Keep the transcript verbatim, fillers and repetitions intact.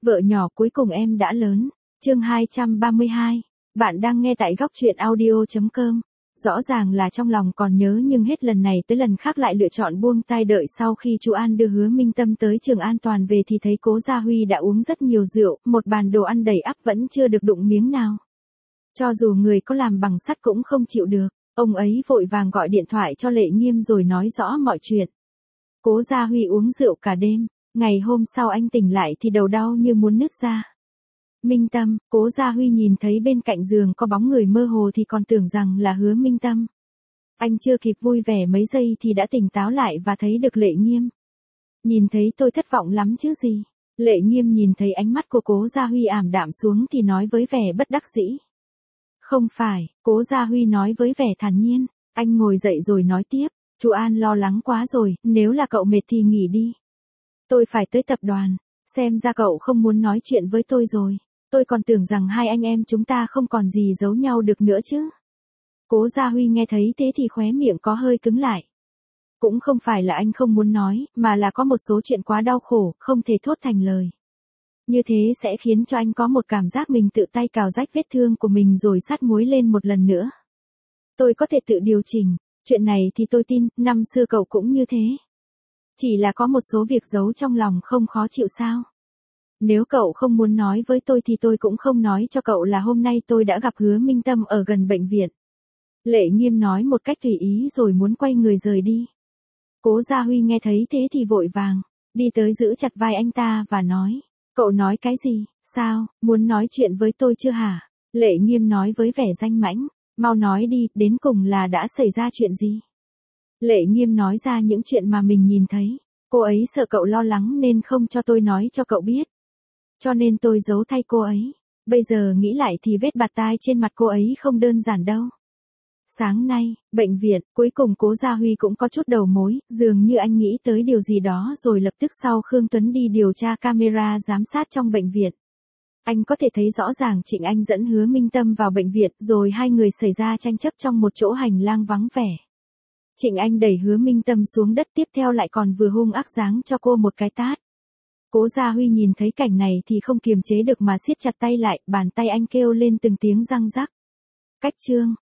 Vợ nhỏ cuối cùng em đã lớn. Chương hai trăm ba mươi hai. Bạn đang nghe tại góc truyện audio chấm com. Rõ ràng là trong lòng còn nhớ nhưng hết lần này tới lần khác lại lựa chọn buông tay đợi sau khi chú An đưa Hứa Minh Tâm tới trường an toàn về thì thấy Cố Gia Huy đã uống rất nhiều rượu, một bàn đồ ăn đầy ắp vẫn chưa được đụng miếng nào. Cho dù người có làm bằng sắt cũng không chịu được, ông ấy vội vàng gọi điện thoại cho Lệ Nghiêm rồi nói rõ mọi chuyện. Cố Gia Huy uống rượu cả đêm, ngày hôm sau anh tỉnh lại thì đầu đau như muốn nứt ra. Minh Tâm, Cố Gia Huy nhìn thấy bên cạnh giường có bóng người mơ hồ thì còn tưởng rằng là Hứa Minh Tâm. Anh chưa kịp vui vẻ mấy giây thì đã tỉnh táo lại và thấy được Lệ Nghiêm. Nhìn thấy tôi thất vọng lắm chứ gì. Lệ Nghiêm nhìn thấy ánh mắt của Cố Gia Huy ảm đạm xuống thì nói với vẻ bất đắc dĩ. Không phải, Cố Gia Huy nói với vẻ thản nhiên. Anh ngồi dậy rồi nói tiếp, chú An lo lắng quá rồi, nếu là cậu mệt thì nghỉ đi. Tôi phải tới tập đoàn, xem ra cậu không muốn nói chuyện với tôi rồi. Tôi còn tưởng rằng hai anh em chúng ta không còn gì giấu nhau được nữa chứ. Cố Gia Huy nghe thấy thế thì khóe miệng có hơi cứng lại. Cũng không phải là anh không muốn nói, mà là có một số chuyện quá đau khổ, không thể thốt thành lời. Như thế sẽ khiến cho anh có một cảm giác mình tự tay cào rách vết thương của mình rồi sát muối lên một lần nữa. Tôi có thể tự điều chỉnh, chuyện này thì tôi tin, năm xưa cậu cũng như thế. Chỉ là có một số việc giấu trong lòng không khó chịu sao. Nếu cậu không muốn nói với tôi thì tôi cũng không nói cho cậu là hôm nay tôi đã gặp Hứa Minh Tâm ở gần bệnh viện. Lệ Nghiêm nói một cách tùy ý rồi muốn quay người rời đi. Cố Gia Huy nghe thấy thế thì vội vàng, đi tới giữ chặt vai anh ta và nói, cậu nói cái gì, sao, muốn nói chuyện với tôi chưa hả? Lệ Nghiêm nói với vẻ danh mãnh, mau nói đi, đến cùng là đã xảy ra chuyện gì? Lệ Nghiêm nói ra những chuyện mà mình nhìn thấy, cô ấy sợ cậu lo lắng nên không cho tôi nói cho cậu biết. Cho nên tôi giấu thay cô ấy. Bây giờ nghĩ lại thì vết bạt tai trên mặt cô ấy không đơn giản đâu. Sáng nay, bệnh viện, cuối cùng Cố Gia Huy cũng có chút đầu mối, dường như anh nghĩ tới điều gì đó rồi lập tức sau Khương Tuấn đi điều tra camera giám sát trong bệnh viện. Anh có thể thấy rõ ràng Trịnh Anh dẫn Hứa Minh Tâm vào bệnh viện rồi hai người xảy ra tranh chấp trong một chỗ hành lang vắng vẻ. Trịnh Anh đẩy Hứa Minh Tâm xuống đất tiếp theo lại còn vừa hung ác giáng cho cô một cái tát. Cố Gia Huy nhìn thấy cảnh này thì không kiềm chế được mà siết chặt tay lại, bàn tay anh kêu lên từng tiếng răng rắc. Cách chương,